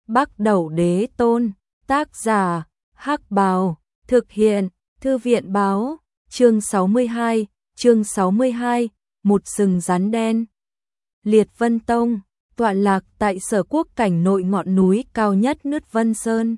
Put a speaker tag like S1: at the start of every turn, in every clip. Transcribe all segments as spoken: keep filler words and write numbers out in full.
S1: Bắc Đẩu Đế Tôn, tác giả, Hắc Bào, thực hiện, Thư viện Báo, chương sáu mươi hai, chương sáu mươi hai, một sừng rắn đen. Liệt Vân Tông, tọa lạc tại Sở Quốc cảnh nội ngọn núi cao nhất Nứt Vân Sơn.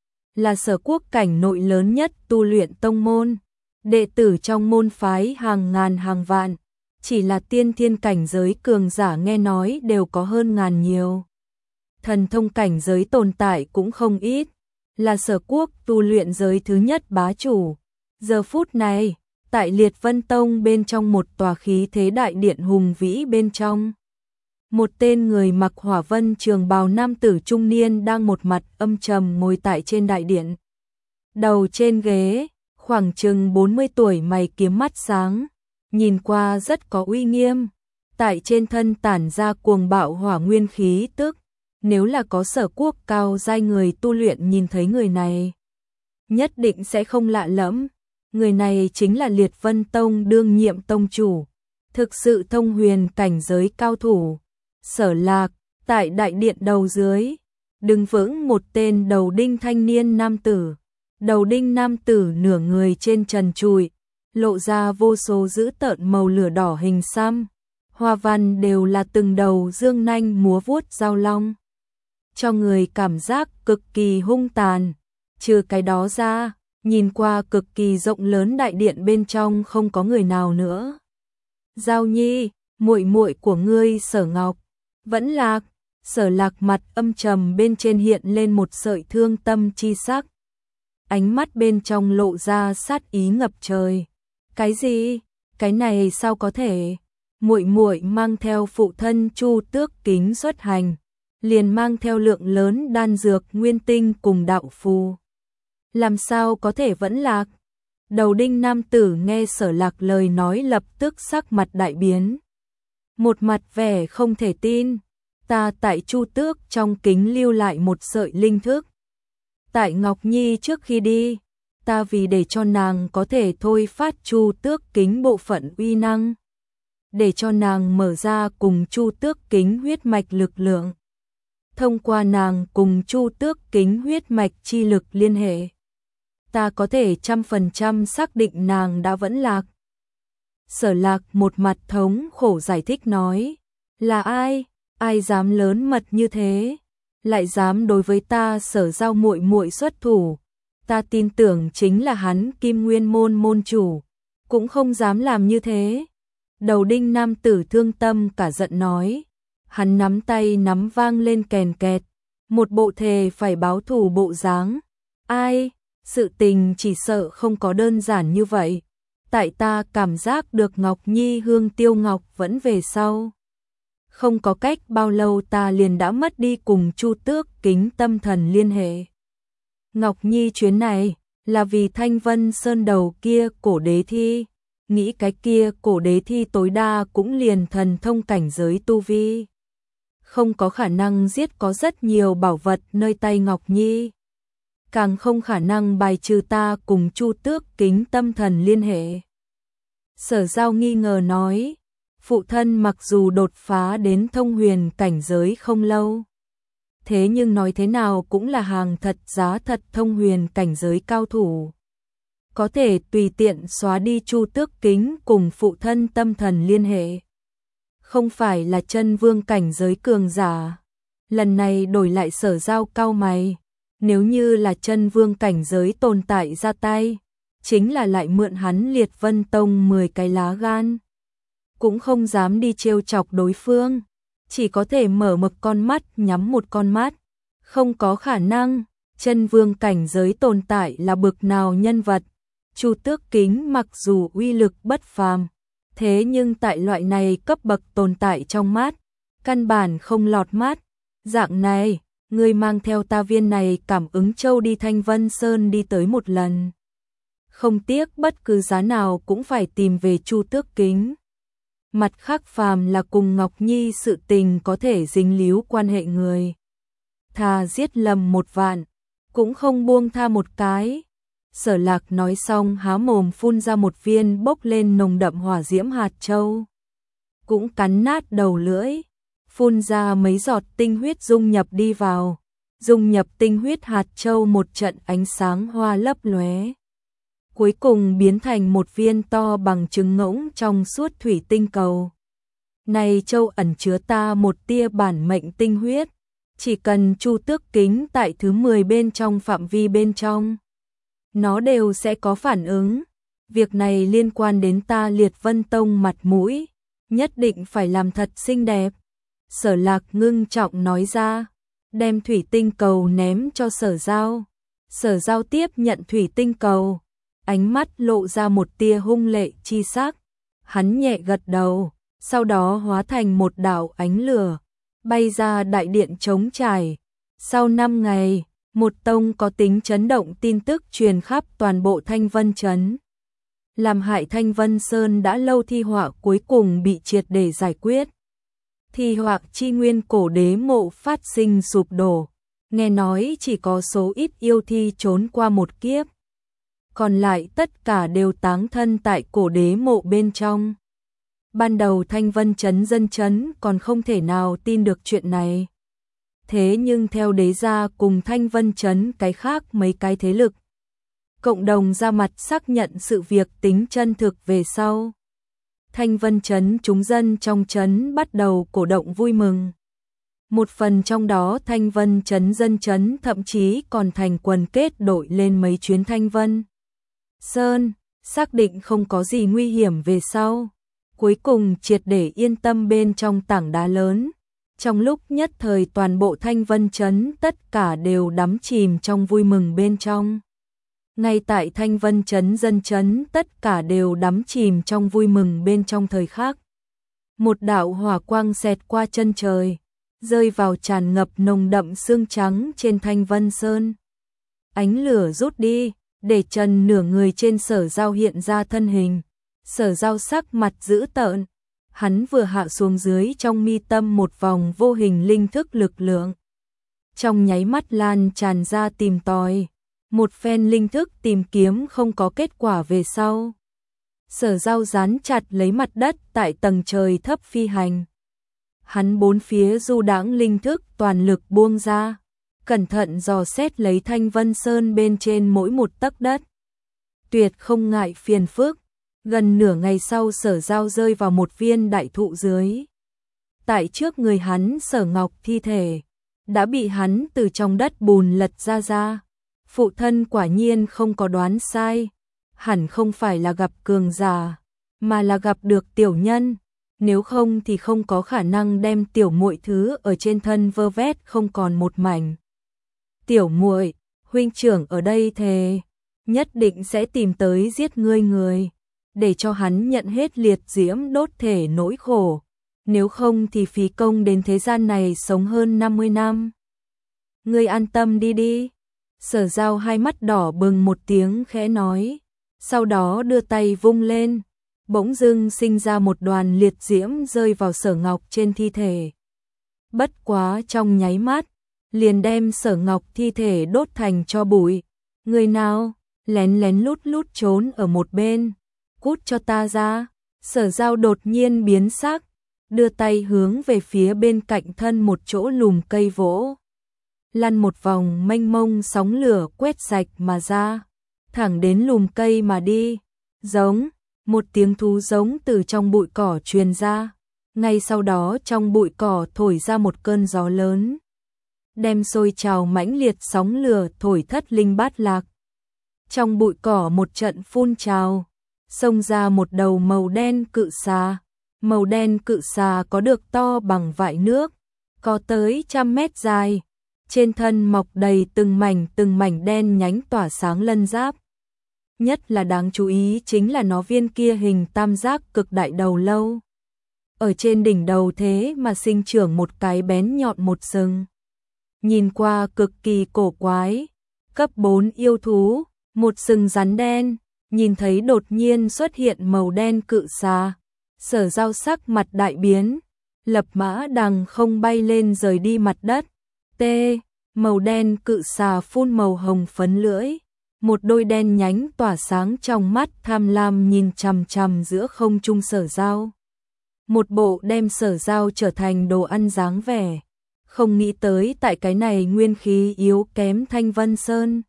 S1: Là Sở Quốc cảnh nội lớn nhất tu luyện tông môn, đệ tử trong môn phái hàng ngàn hàng vạn, chỉ là tiên thiên cảnh giới cường giả nghe nói đều có hơn ngàn nhiều. Thần thông cảnh giới tồn tại cũng không ít, là Sở Quốc tu luyện giới thứ nhất bá chủ. Giờ phút này, tại Liệt Vân Tông bên trong một tòa khí thế đại điện hùng vĩ bên trong, một tên người mặc hỏa vân trường bào nam tử trung niên đang một mặt âm trầm ngồi tại trên đại điện. Đầu trên ghế, khoảng chừng bốn mươi tuổi, mày kiếm mắt sáng, nhìn qua rất có uy nghiêm, tại trên thân tản ra cuồng bạo hỏa nguyên khí tức. Nếu là có Sở Quốc cao giai người tu luyện nhìn thấy người này, nhất định sẽ không lạ lẫm. Người này chính là Liệt Vân Tông đương nhiệm tông chủ, thực sự thông huyền cảnh giới cao thủ. Sở Lạc, tại đại điện đầu dưới, đứng vững một tên đầu đinh thanh niên nam tử. Đầu đinh nam tử nửa người trên trần trụi, lộ ra vô số dữ tợn màu lửa đỏ hình xăm, hoa văn đều là từng đầu dương nanh múa vuốt dao long, cho người cảm giác cực kỳ hung tàn. Trừ cái đó ra, nhìn qua cực kỳ rộng lớn đại điện bên trong không có người nào nữa. Giao Nhi, muội muội của ngươi Sở Ngọc, vẫn Lạc. Sở Lạc mặt âm trầm bên trên hiện lên một sợi thương tâm chi sắc, ánh mắt bên trong lộ ra sát ý ngập trời. Cái gì? Cái này sao có thể? Muội muội mang theo phụ thân Chu Tước Kính xuất hành, liền mang theo lượng lớn đan dược nguyên tinh cùng đạo phù, làm sao có thể vẫn Lạc? Đầu đinh nam tử nghe Sở Lạc lời nói lập tức sắc mặt đại biến, một mặt vẻ không thể tin. Ta tại Chu Tước trong kính lưu lại một sợi linh thức, tại Ngọc Nhi trước khi đi, ta vì để cho nàng có thể thôi phát Chu Tước kính bộ phận uy năng, để cho nàng mở ra cùng Chu Tước kính huyết mạch lực lượng, thông qua nàng cùng Chu Tước kính huyết mạch chi lực liên hệ, ta có thể trăm phần trăm xác định nàng đã vẫn Lạc. Sở Lạc một mặt thống khổ giải thích nói, là ai? Ai dám lớn mật như thế, lại dám đối với ta Sở Giao muội muội xuất thủ? Ta tin tưởng chính là hắn Kim Nguyên môn môn chủ, cũng không dám làm như thế. Đầu đinh nam tử thương tâm cả giận nói, hắn nắm tay nắm vang lên kèn kẹt, một bộ thề phải báo thù bộ dáng. Ai? Sự tình chỉ sợ không có đơn giản như vậy. Tại ta cảm giác được Ngọc Nhi Hương Tiêu Ngọc vẫn về sau, không có cách bao lâu ta liền đã mất đi cùng Chu Tước kính tâm thần liên hệ. Ngọc Nhi chuyến này là vì Thanh Vân Sơn đầu kia cổ đế thi, nghĩ cái kia cổ đế thi tối đa cũng liền thần thông cảnh giới tu vi, không có khả năng giết có rất nhiều bảo vật nơi tay Ngọc Nhi, càng không khả năng bài trừ ta cùng Chu Tước kính tâm thần liên hệ. Sở Giao nghi ngờ nói, phụ thân mặc dù đột phá đến thông huyền cảnh giới không lâu, thế nhưng nói thế nào cũng là hàng thật giá thật thông huyền cảnh giới cao thủ, có thể tùy tiện xóa đi Chu Tước kính cùng phụ thân tâm thần liên hệ, không phải là chân vương cảnh giới cường giả. Lần này đổi lại Sở Giao cau mày, nếu như là chân vương cảnh giới tồn tại ra tay, chính là lại mượn hắn Liệt Vân Tông mười cái lá gan, cũng không dám đi trêu chọc đối phương, chỉ có thể mở một con mắt nhắm một con mắt, không có khả năng. Chân vương cảnh giới tồn tại là bực nào nhân vật? Chu Tước kính mặc dù uy lực bất phàm, thế nhưng tại loại này cấp bậc tồn tại trong mắt, căn bản không lọt mắt. Dạng này, ngươi mang theo ta viên này cảm ứng châu đi Thanh Vân Sơn đi tới một lần, không tiếc bất cứ giá nào cũng phải tìm về Chu Tước kính. Mặt khác phàm là cùng Ngọc Nhi sự tình có thể dính líu quan hệ người, thà giết lầm một vạn, cũng không buông tha một cái. Sở Lạc nói xong há mồm phun ra một viên bốc lên nồng đậm hỏa diễm hạt châu, cũng cắn nát đầu lưỡi, phun ra mấy giọt tinh huyết dung nhập đi vào. dung nhập tinh huyết hạt châu một trận ánh sáng hoa lấp lóe. Cuối cùng biến thành một viên to bằng trứng ngỗng trong suốt thủy tinh cầu. Này châu ẩn chứa ta một tia bản mệnh tinh huyết, chỉ cần chu tước kính tại thứ mười bên trong phạm vi bên trong, nó đều sẽ có phản ứng. Việc này liên quan đến ta Liệt Vân Tông mặt mũi, nhất định phải làm thật xinh đẹp. Sở Lạc ngưng trọng nói ra, đem thủy tinh cầu ném cho Sở Giao. Sở Giao tiếp nhận thủy tinh cầu, ánh mắt lộ ra một tia hung lệ chi sắc. Hắn nhẹ gật đầu, sau đó hóa thành một đạo ánh lửa, bay ra đại điện trống trải. Sau năm ngày, một tông có tính chấn động tin tức truyền khắp toàn bộ Thanh Vân Trấn. Làm hại Thanh Vân Sơn đã lâu thi họa cuối cùng bị triệt để giải quyết. Thi họa chi nguyên cổ đế mộ phát sinh sụp đổ, nghe nói chỉ có số ít yêu thi trốn qua một kiếp. Còn lại tất cả đều táng thân tại cổ đế mộ bên trong. Ban đầu Thanh Vân Trấn dân trấn còn không thể nào tin được chuyện này. Thế nhưng theo đế gia cùng Thanh Vân Trấn cái khác mấy cái thế lực, cộng đồng ra mặt xác nhận sự việc tính chân thực về sau. Thanh Vân Trấn chúng dân trong trấn bắt đầu cổ động vui mừng. Một phần trong đó Thanh Vân Trấn dân trấn thậm chí còn thành quần kết đội lên mấy chuyến Thanh Vân Sơn, xác định không có gì nguy hiểm về sau. Cuối cùng triệt để yên tâm bên trong tảng đá lớn. Trong lúc nhất thời toàn bộ Thanh Vân Trấn tất cả đều đắm chìm trong vui mừng bên trong. Ngay tại Thanh Vân Trấn dân trấn tất cả đều đắm chìm trong vui mừng bên trong thời khắc. Một đạo hỏa quang xẹt qua chân trời, rơi vào tràn ngập nồng đậm sương trắng trên Thanh Vân Sơn. Ánh lửa rút đi, để trần nửa người trên Sở Giao hiện ra thân hình. Sở Giao sắc mặt dữ tợn, hắn vừa hạ xuống dưới trong mi tâm một vòng vô hình linh thức lực lượng. Trong nháy mắt lan tràn ra tìm tòi, một phen linh thức tìm kiếm không có kết quả về sau. Sở Giao dán chặt lấy mặt đất tại tầng trời thấp phi hành. Hắn bốn phía du đãng linh thức toàn lực buông ra, cẩn thận dò xét lấy Thanh Vân Sơn bên trên mỗi một tấc đất. Tuyệt không ngại phiền phức. Gần nửa ngày sau Sở Giao rơi vào một viên đại thụ dưới. Tại trước người hắn Sở Ngọc thi thể đã bị hắn từ trong đất bùn lật ra ra. Phụ thân quả nhiên không có đoán sai, hẳn không phải là gặp cường giả, mà là gặp được tiểu nhân. Nếu không thì không có khả năng đem tiểu muội thứ ở trên thân vơ vét không còn một mảnh. Tiểu muội, huynh trưởng ở đây thề, nhất định sẽ tìm tới giết ngươi người, để cho hắn nhận hết liệt diễm đốt thể nỗi khổ. Nếu không thì phí công đến thế gian này sống hơn năm mươi năm. Ngươi an tâm đi đi. Sở Giao hai mắt đỏ bừng một tiếng khẽ nói, sau đó đưa tay vung lên, bỗng dưng sinh ra một đoàn liệt diễm rơi vào Sở Ngọc trên thi thể. Bất quá trong nháy mắt, liền đem Sở Ngọc thi thể đốt thành tro bụi. Người nào, lén lén lút lút trốn ở một bên, cút cho ta ra. Sở Giao đột nhiên biến sắc, đưa tay hướng về phía bên cạnh thân một chỗ lùm cây vỗ. Lăn một vòng mênh mông sóng lửa quét sạch mà ra, thẳng đến lùm cây mà đi. Giống, một tiếng thú giống từ trong bụi cỏ truyền ra. Ngay sau đó trong bụi cỏ thổi ra một cơn gió lớn, đem sôi trào mãnh liệt sóng lửa thổi thất linh bát lạc. Trong bụi cỏ một trận phun trào, xông ra một đầu màu đen cự xà. Màu đen cự xà có được to bằng vại nước, có tới trăm mét dài. Trên thân mọc đầy từng mảnh từng mảnh đen nhánh tỏa sáng lân giáp. Nhất là đáng chú ý chính là nó viên kia hình tam giác cực đại đầu lâu. Ở trên đỉnh đầu thế mà sinh trưởng một cái bén nhọn một sừng. Nhìn qua cực kỳ cổ quái. Cấp bốn yêu thú, một sừng rắn đen, nhìn thấy đột nhiên xuất hiện màu đen cự xà. Sở Giao sắc mặt đại biến, lập mã đằng không bay lên rời đi mặt đất. T, màu đen cự xà phun màu hồng phấn lưỡi, một đôi đen nhánh tỏa sáng trong mắt tham lam nhìn chằm chằm giữa không trung Sở Giao. Một bộ đem Sở Giao trở thành đồ ăn dáng vẻ. Không nghĩ tới tại cái này nguyên khí yếu kém Thanh Vân Sơn.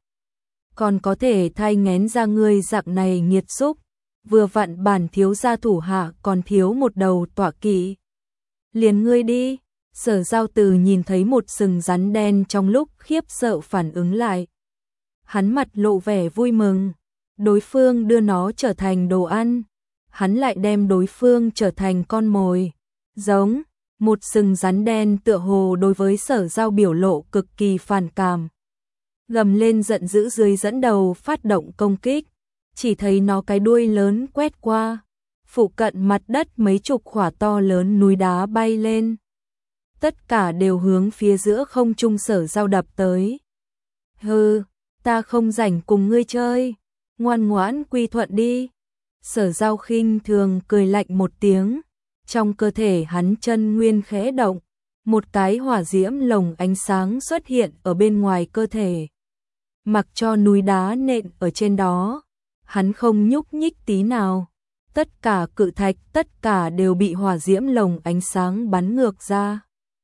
S1: Còn có thể thay ngén ra ngươi dạng này nghiệt xúc, vừa vặn bản thiếu gia thủ hạ còn thiếu một đầu tọa kỵ. Liền ngươi đi, Sở Giao Từ nhìn thấy một sừng rắn đen trong lúc khiếp sợ phản ứng lại. Hắn mặt lộ vẻ vui mừng, đối phương đưa nó trở thành đồ ăn, hắn lại đem đối phương trở thành con mồi. Giống, một sừng rắn đen tựa hồ đối với Sở Giao biểu lộ cực kỳ phản cảm. Gầm lên giận dữ dưới dẫn đầu phát động công kích, chỉ thấy nó cái đuôi lớn quét qua, phụ cận mặt đất mấy chục khỏa to lớn núi đá bay lên. Tất cả đều hướng phía giữa không trung Sở Giao đập tới. Hừ, ta không rảnh cùng ngươi chơi, ngoan ngoãn quy thuận đi. Sở Giao khinh thường cười lạnh một tiếng, trong cơ thể hắn chân nguyên khẽ động, một cái hỏa diễm lồng ánh sáng xuất hiện ở bên ngoài cơ thể. Mặc cho núi đá nện ở trên đó, hắn không nhúc nhích tí nào. Tất cả cự thạch, tất cả đều bị hỏa diễm lồng ánh sáng bắn ngược ra.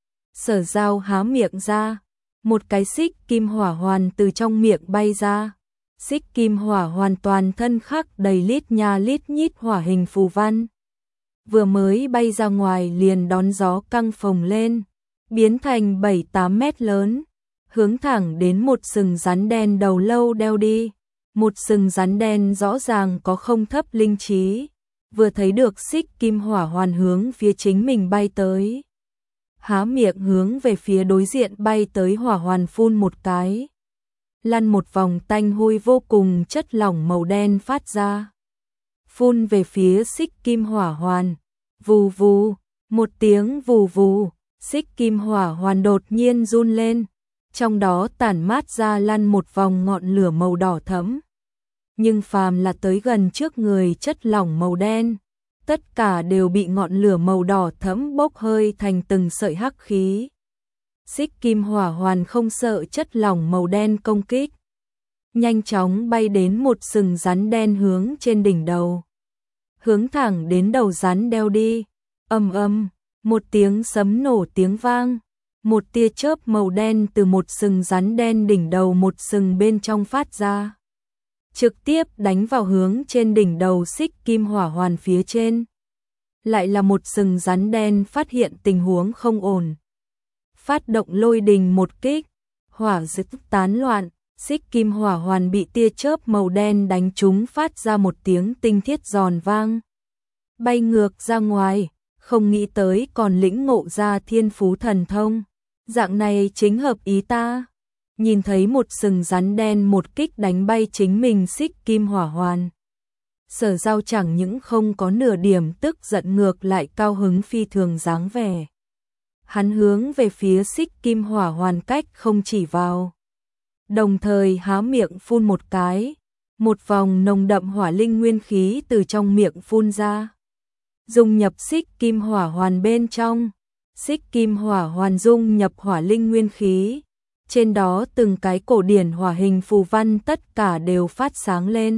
S1: Sở Giao há miệng ra, một cái xích kim hỏa hoàn từ trong miệng bay ra. Xích kim hỏa hoàn toàn thân khắc đầy lít nha lít nhít hỏa hình phù văn. Vừa mới bay ra ngoài liền đón gió căng phồng lên, biến thành bảy tám mét lớn, hướng thẳng đến một sừng rắn đen đầu lâu đeo đi. Một sừng rắn đen rõ ràng có không thấp linh trí, vừa thấy được xích kim hỏa hoàn hướng phía chính mình bay tới. Há miệng hướng về phía đối diện bay tới hỏa hoàn phun một cái. Lăn một vòng tanh hôi vô cùng chất lỏng màu đen phát ra. Phun về phía xích kim hỏa hoàn. Vù vù, một tiếng vù vù, xích kim hỏa hoàn đột nhiên run lên. Trong đó tản mát ra lăn một vòng ngọn lửa màu đỏ thẫm. Nhưng phàm là tới gần trước người chất lỏng màu đen, tất cả đều bị ngọn lửa màu đỏ thẫm bốc hơi thành từng sợi hắc khí. Xích kim hỏa hoàn không sợ chất lỏng màu đen công kích, nhanh chóng bay đến một sừng rắn đen hướng trên đỉnh đầu, hướng thẳng đến đầu rắn đeo đi. Ầm ầm, một tiếng sấm nổ tiếng vang, một tia chớp màu đen từ một sừng rắn đen đỉnh đầu một sừng bên trong phát ra, trực tiếp đánh vào hướng trên đỉnh đầu xích kim hỏa hoàn phía trên. Lại là một sừng rắn đen phát hiện tình huống không ổn, phát động lôi đình một kích, hỏa dực tán loạn, xích kim hỏa hoàn bị tia chớp màu đen đánh trúng phát ra một tiếng tinh thiết giòn vang, bay ngược ra ngoài. Không nghĩ tới còn lĩnh ngộ ra thiên phú thần thông, dạng này chính hợp ý ta. Nhìn thấy một sừng rắn đen một kích đánh bay chính mình xích kim hỏa hoàn, Sở Giao chẳng những không có nửa điểm tức giận, ngược lại cao hứng phi thường dáng vẻ. Hắn hướng về phía xích kim hỏa hoàn cách không chỉ vào, đồng thời há miệng phun một cái, một vòng nồng đậm hỏa linh nguyên khí từ trong miệng phun ra, dung nhập xích kim hỏa hoàn bên trong. Xích kim hỏa hoàn dung nhập hỏa linh nguyên khí, trên đó từng cái cổ điển hỏa hình phù văn tất cả đều phát sáng lên.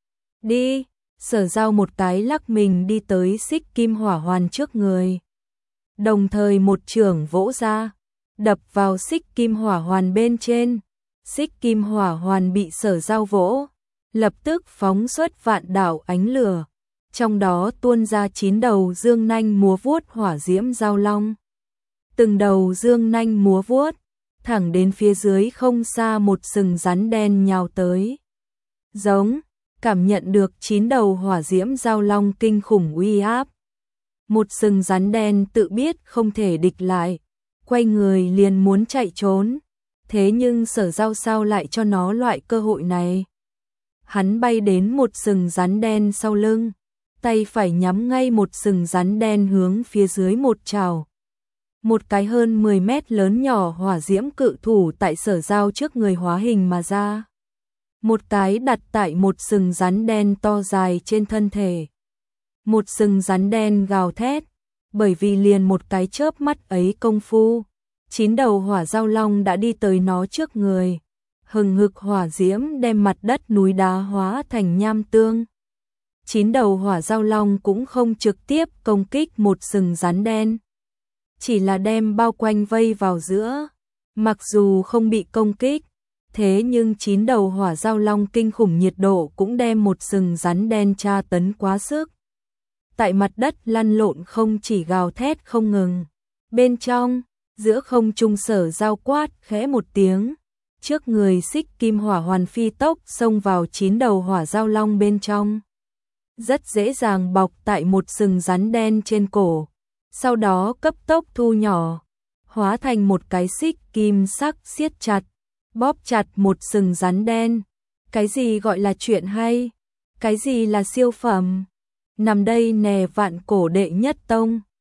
S1: Đi, Sở Giao một cái lắc mình đi tới xích kim hỏa hoàn trước người, đồng thời một chưởng vỗ ra, đập vào xích kim hỏa hoàn bên trên. Xích kim hỏa hoàn bị Sở Giao vỗ, lập tức phóng xuất vạn đạo ánh lửa, trong đó tuôn ra chín đầu dương nanh múa vuốt hỏa diễm giao long. Từng đầu dương nanh múa vuốt, thẳng đến phía dưới không xa một sừng rắn đen nhào tới. Giống, cảm nhận được chín đầu hỏa diễm giao long kinh khủng uy áp. Một sừng rắn đen tự biết không thể địch lại, quay người liền muốn chạy trốn. Thế nhưng Sở Giao sao lại cho nó loại cơ hội này. Hắn bay đến một sừng rắn đen sau lưng, tay phải nhắm ngay một sừng rắn đen hướng phía dưới một trào. Một cái hơn mười mét lớn nhỏ hỏa diễm cự thủ tại Sở Giao trước người hóa hình mà ra. Một cái đặt tại một sừng rắn đen to dài trên thân thể. Một sừng rắn đen gào thét, bởi vì liền một cái chớp mắt ấy công phu, chín đầu hỏa giao long đã đi tới nó trước người. Hừng hực hỏa diễm đem mặt đất núi đá hóa thành nham tương. Chín đầu hỏa giao long cũng không trực tiếp công kích một sừng rắn đen, chỉ là đem bao quanh vây vào giữa. Mặc dù không bị công kích, thế nhưng chín đầu hỏa giao long kinh khủng nhiệt độ cũng đem một sừng rắn đen tra tấn quá sức. Tại mặt đất lăn lộn không chỉ gào thét không ngừng. Bên trong, giữa không trung Sở Giao quát khẽ một tiếng, trước người xích kim hỏa hoàn phi tốc xông vào chín đầu hỏa giao long bên trong. Rất dễ dàng bọc tại một sừng rắn đen trên cổ, sau đó cấp tốc thu nhỏ, hóa thành một cái xích kim sắc siết chặt, bóp chặt một sừng rắn đen. Cái gì gọi là chuyện hay? Cái gì là siêu phẩm? Nằm đây nè vạn cổ đệ nhất tông.